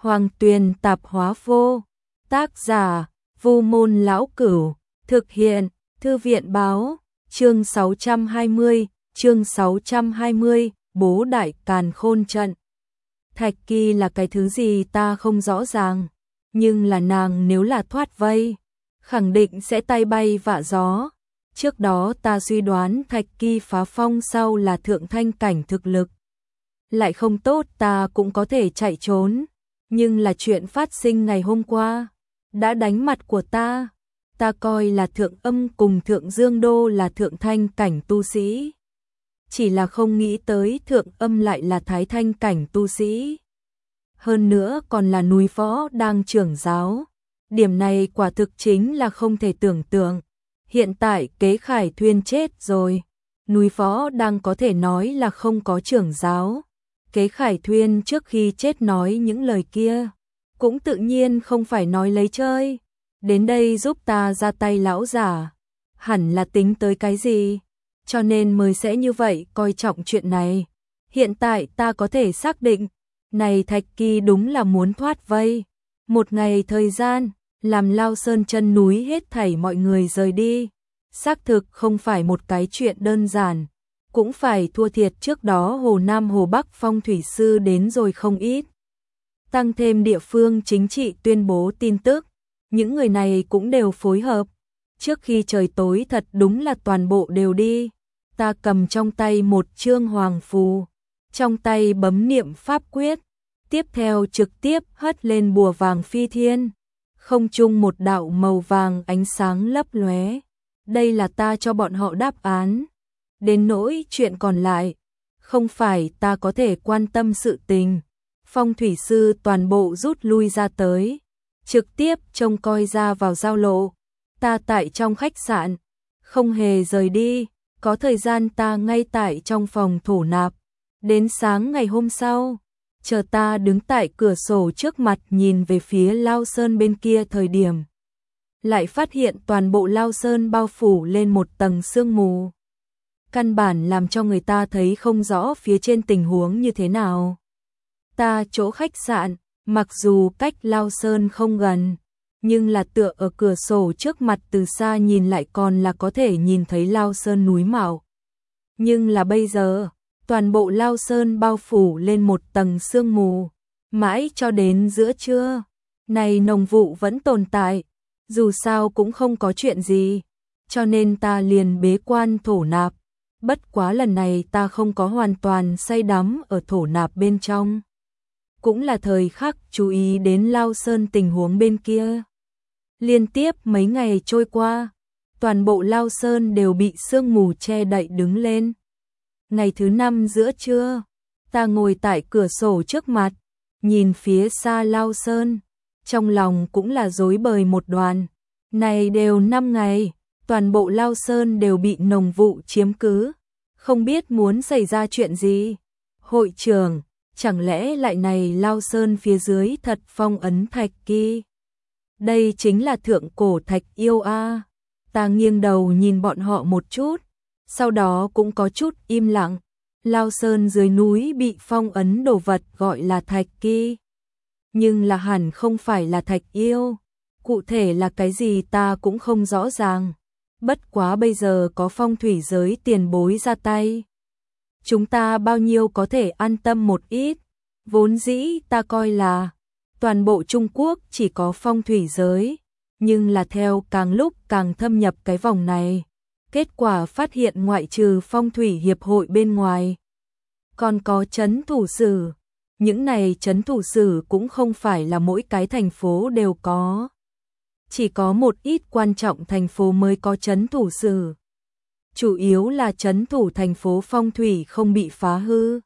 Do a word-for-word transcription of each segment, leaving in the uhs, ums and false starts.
Hoàng Tuyền Tạp Hóa Vô, tác giả Vu Môn Lão Cửu, thực hiện Thư viện Báo, chương sáu trăm hai mươi, chương sáu trăm hai mươi, Bố Đại Càn Khôn Trận. Thạch Kỳ là cái thứ gì ta không rõ ràng, nhưng là nàng nếu là thoát vây, khẳng định sẽ tay bay vạ gió. Trước đó ta suy đoán Thạch Kỳ phá phong sau là thượng thanh cảnh thực lực. Lại không tốt ta cũng có thể chạy trốn, nhưng là chuyện phát sinh ngày hôm qua đã đánh mặt của ta. Ta coi là thượng âm cùng thượng dương đô là thượng thanh cảnh tu sĩ, chỉ là không nghĩ tới thượng âm lại là thái thanh cảnh tu sĩ. Hơn nữa còn là núi võ đang trưởng giáo. Điểm này quả thực chính là không thể tưởng tượng. Hiện tại Kế Khải Thuyên chết rồi, núi võ đang có thể nói là không có trưởng giáo. Kế Khải Thuyên trước khi chết nói những lời kia, cũng tự nhiên không phải nói lấy chơi. Đến đây giúp ta ra tay lão giả, hẳn là tính tới cái gì, cho nên mới sẽ như vậy coi trọng chuyện này. Hiện tại ta có thể xác định, này Thạch Kỳ đúng là muốn thoát vây. Một ngày thời gian, làm Lao Sơn chân núi hết thảy mọi người rời đi, xác thực không phải một cái chuyện đơn giản. Cũng phải thua thiệt trước đó Hồ Nam Hồ Bắc phong thủy sư đến rồi không ít. Tăng thêm địa phương chính trị tuyên bố tin tức, những người này cũng đều phối hợp. Trước khi trời tối thật đúng là toàn bộ đều đi. Ta cầm trong tay một chương hoàng phù, trong tay bấm niệm pháp quyết, tiếp theo trực tiếp hất lên bùa vàng phi thiên. Không trung một đạo màu vàng ánh sáng lấp lóe. Đây là ta cho bọn họ đáp án. Đến nỗi chuyện còn lại, không phải ta có thể quan tâm sự tình. Phong thủy sư toàn bộ rút lui ra tới, trực tiếp trông coi ra vào giao lộ. Ta tại trong khách sạn, không hề rời đi, có thời gian ta ngay tại trong phòng thổ nạp. Đến sáng ngày hôm sau, chờ ta đứng tại cửa sổ trước mặt nhìn về phía Lao Sơn bên kia thời điểm, lại phát hiện toàn bộ Lao Sơn bao phủ lên một tầng sương mù. Căn bản làm cho người ta thấy không rõ phía trên tình huống như thế nào. Ta chỗ khách sạn, mặc dù cách Lao Sơn không gần, nhưng là tựa ở cửa sổ trước mặt từ xa nhìn lại còn là có thể nhìn thấy Lao Sơn núi mạo. Nhưng là bây giờ, toàn bộ Lao Sơn bao phủ lên một tầng sương mù, mãi cho đến giữa trưa. Này nồng vụ vẫn tồn tại, dù sao cũng không có chuyện gì, cho nên ta liền bế quan thổ nạp. Bất quá lần này ta không có hoàn toàn say đắm ở thổ nạp bên trong. Cũng là thời khắc chú ý đến Lao Sơn tình huống bên kia. Liên tiếp mấy ngày trôi qua, toàn bộ Lao Sơn đều bị sương mù che đậy đứng lên. Ngày thứ năm giữa trưa, ta ngồi tại cửa sổ trước mặt, nhìn phía xa Lao Sơn, trong lòng cũng là rối bời một đoàn. Này đều năm ngày, toàn bộ Lao Sơn đều bị nồng vụ chiếm cứ, không biết muốn xảy ra chuyện gì. Hội trưởng, chẳng lẽ lại này Lao Sơn phía dưới thật phong ấn Thạch Kỳ? Đây chính là thượng cổ Thạch yêu a. Ta nghiêng đầu nhìn bọn họ một chút, sau đó cũng có chút im lặng. Lao Sơn dưới núi bị phong ấn đồ vật gọi là Thạch Kỳ, nhưng là hẳn không phải là Thạch yêu. Cụ thể là cái gì ta cũng không rõ ràng. Bất quá bây giờ có phong thủy giới tiền bối ra tay, chúng ta bao nhiêu có thể an tâm một ít. Vốn dĩ ta coi là toàn bộ Trung Quốc chỉ có phong thủy giới, nhưng là theo càng lúc càng thâm nhập cái vòng này, kết quả phát hiện ngoại trừ phong thủy hiệp hội bên ngoài, còn có trấn thủ sử. Những này trấn thủ sử cũng không phải là mỗi cái thành phố đều có. Chỉ có một ít quan trọng thành phố mới có trấn thủ sử. Chủ yếu là trấn thủ thành phố phong thủy không bị phá hư.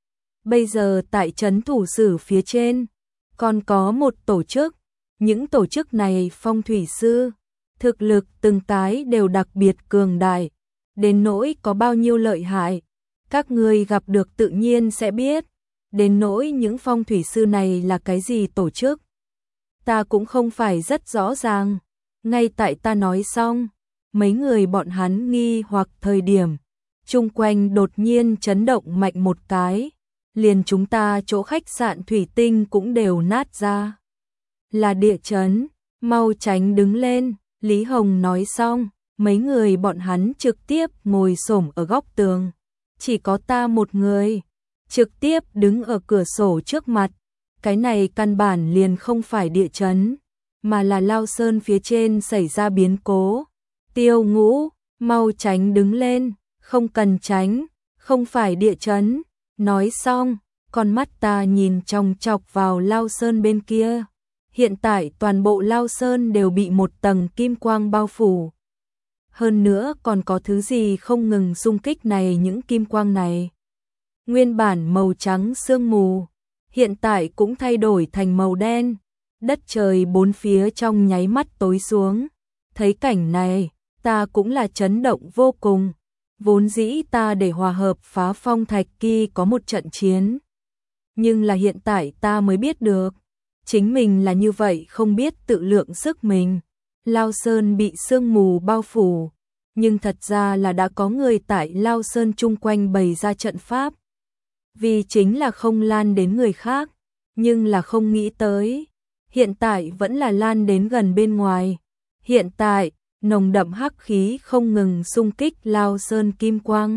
Bây giờ tại trấn thủ sử phía trên, còn có một tổ chức. Những tổ chức này phong thủy sư, thực lực từng cái đều đặc biệt cường đại. Đến nỗi có bao nhiêu lợi hại, các người gặp được tự nhiên sẽ biết. Đến nỗi những phong thủy sư này là cái gì tổ chức, ta cũng không phải rất rõ ràng. Ngay tại ta nói xong, mấy người bọn hắn nghi hoặc thời điểm, chung quanh đột nhiên chấn động mạnh một cái. liền chúng ta chỗ khách sạn thủy tinh cũng đều nát ra. Là địa chấn, mau tránh đứng lên, Lý Hồng nói xong, mấy người bọn hắn trực tiếp ngồi xổm ở góc tường. Chỉ có ta một người, trực tiếp đứng ở cửa sổ trước mặt. Cái này căn bản liền không phải địa chấn, mà là Lao Sơn phía trên xảy ra biến cố. Tiêu Ngũ, mau tránh đứng lên, không cần tránh, không phải địa chấn. Nói xong, con mắt ta nhìn chòng chọc vào Lao Sơn bên kia. Hiện tại toàn bộ Lao Sơn đều bị một tầng kim quang bao phủ. Hơn nữa còn có thứ gì không ngừng xung kích này, những kim quang này. Nguyên bản màu trắng sương mù, hiện tại cũng thay đổi thành màu đen. Đất trời bốn phía trong nháy mắt tối xuống. Thấy cảnh này, ta cũng là chấn động vô cùng. Vốn dĩ ta để hòa hợp phá phong thạch kỳ có một trận chiến. Nhưng là hiện tại ta mới biết được. Chính mình là như vậy không biết tự lượng sức mình. Lao Sơn bị sương mù bao phủ. Nhưng thật ra là đã có người tại Lao Sơn chung quanh bày ra trận pháp. Vì chính là không lan đến người khác. Nhưng là không nghĩ tới. Hiện tại vẫn là lan đến gần bên ngoài. Hiện tại, nồng đậm hắc khí không ngừng xung kích Lao Sơn kim quang.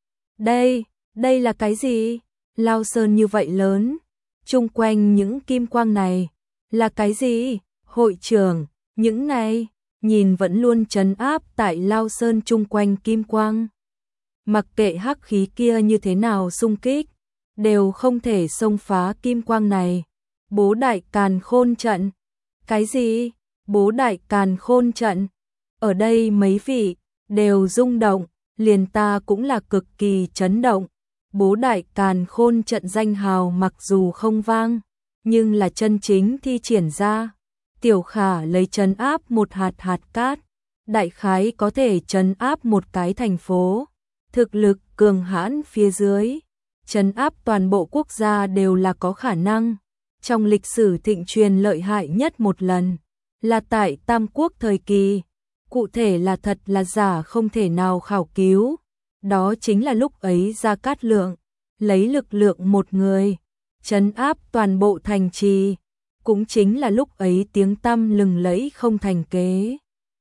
Đây, đây là cái gì? Lao Sơn như vậy lớn. Chung quanh những kim quang này. Là cái gì? Hội trưởng, những này, nhìn vẫn luôn trấn áp tại Lao Sơn chung quanh kim quang. Mặc kệ hắc khí kia như thế nào xung kích, đều không thể xông phá kim quang này. Bố đại càn khôn trận. Cái gì? Bố đại càn khôn trận. Ở đây mấy vị đều rung động, liền ta cũng là cực kỳ chấn động. Bố đại càn khôn trận danh hào mặc dù không vang, nhưng là chân chính thi triển ra. Tiểu Khả lấy trấn áp một hạt hạt cát, đại khái có thể trấn áp một cái thành phố. Thực lực cường hãn phía dưới, trấn áp toàn bộ quốc gia đều là có khả năng. Trong lịch sử thịnh truyền lợi hại nhất một lần, là tại Tam Quốc thời kỳ. Cụ thể là thật là giả không thể nào khảo cứu. Đó chính là lúc ấy Gia Cát Lượng lấy lực lượng một người trấn áp toàn bộ thành trì, cũng chính là lúc ấy tiếng tăm lừng lẫy không thành kế.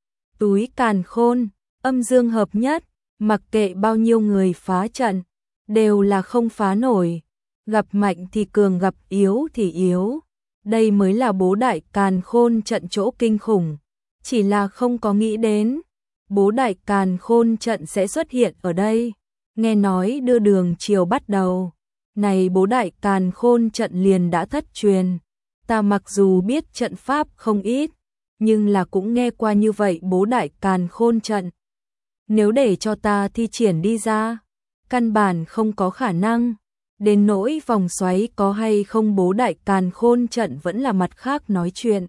Túi càn khôn, âm dương hợp nhất, mặc kệ bao nhiêu người phá trận, đều là không phá nổi. Gặp mạnh thì cường, gặp yếu thì yếu. Đây mới là bố đại càn khôn trận chỗ kinh khủng. Chỉ là không có nghĩ đến bố đại càn khôn trận sẽ xuất hiện ở đây. Nghe nói đưa đường chiều bắt đầu, này bố đại càn khôn trận liền đã thất truyền. Ta mặc dù biết trận pháp không ít, nhưng là cũng nghe qua như vậy bố đại càn khôn trận. Nếu để cho ta thi triển đi ra, căn bản không có khả năng. Đến nỗi vòng xoáy có hay không bố đại càn khôn trận vẫn là mặt khác nói chuyện.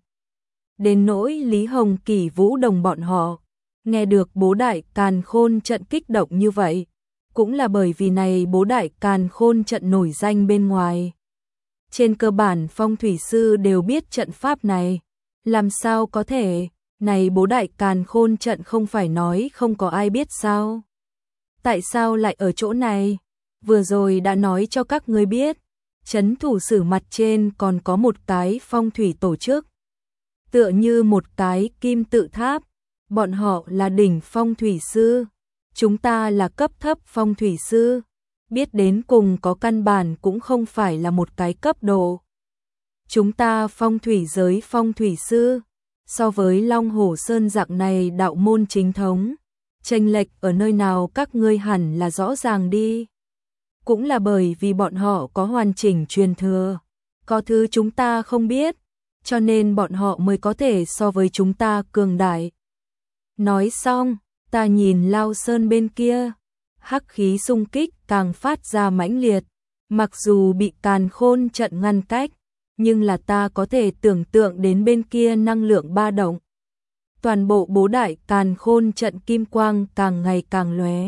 Đến nỗi Lý Hồng, Kỷ Vũ Đồng bọn họ, nghe được bố đại càn khôn trận kích động như vậy, cũng là bởi vì này bố đại càn khôn trận nổi danh bên ngoài. Trên cơ bản phong thủy sư đều biết trận pháp này, làm sao có thể, này bố đại càn khôn trận không phải nói không có ai biết sao? Tại sao lại ở chỗ này? Vừa rồi đã nói cho các ngươi biết, trấn thủ sử mặt trên còn có một cái phong thủy tổ chức. Tựa như một cái kim tự tháp, bọn họ là đỉnh phong thủy sư, chúng ta là cấp thấp phong thủy sư, biết đến cùng có căn bản cũng không phải là một cái cấp độ. Chúng ta phong thủy giới phong thủy sư, so với Long Hổ Sơn dạng này đạo môn chính thống, chênh lệch ở nơi nào các ngươi hẳn là rõ ràng đi. Cũng là bởi vì bọn họ có hoàn chỉnh truyền thừa, có thứ chúng ta không biết, cho nên bọn họ mới có thể so với chúng ta cường đại. Nói xong, ta nhìn Lao Sơn bên kia, hắc khí xung kích càng phát ra mãnh liệt, mặc dù bị càn khôn trận ngăn cách, nhưng là ta có thể tưởng tượng đến bên kia năng lượng ba động. Toàn bộ bố đại càn khôn trận kim quang càng ngày càng lóe.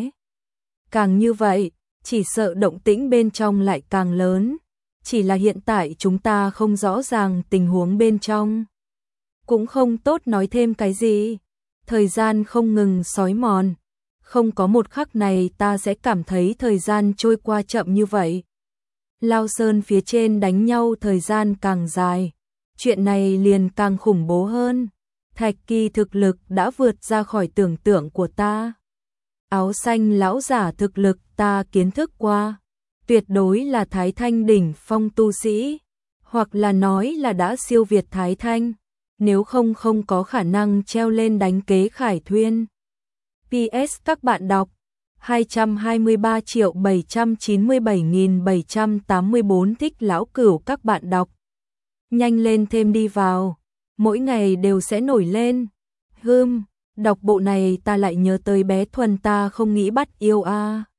Càng như vậy, chỉ sợ động tĩnh bên trong lại càng lớn. Chỉ là hiện tại chúng ta không rõ ràng tình huống bên trong. Cũng không tốt nói thêm cái gì. Thời gian không ngừng xói mòn. Không có một khắc này ta sẽ cảm thấy thời gian trôi qua chậm như vậy. Lao Sơn phía trên đánh nhau thời gian càng dài, chuyện này liền càng khủng bố hơn. Thạch Kỳ thực lực đã vượt ra khỏi tưởng tượng của ta. Áo xanh lão giả thực lực ta kiến thức qua, tuyệt đối là Thái Thanh đỉnh phong tu sĩ, hoặc là nói là đã siêu việt Thái Thanh, nếu không không có khả năng treo lên đánh kế Khải Thuyên. pê ét các bạn đọc hai trăm hai mươi ba triệu bảy trăm chín mươi bảy nghìn bảy trăm tám mươi tư thích lão cửu các bạn đọc. Nhanh lên thêm đi vào, mỗi ngày đều sẽ nổi lên. Hừm, đọc bộ này ta lại nhớ tới bé Thuần ta không nghĩ bắt yêu a. À.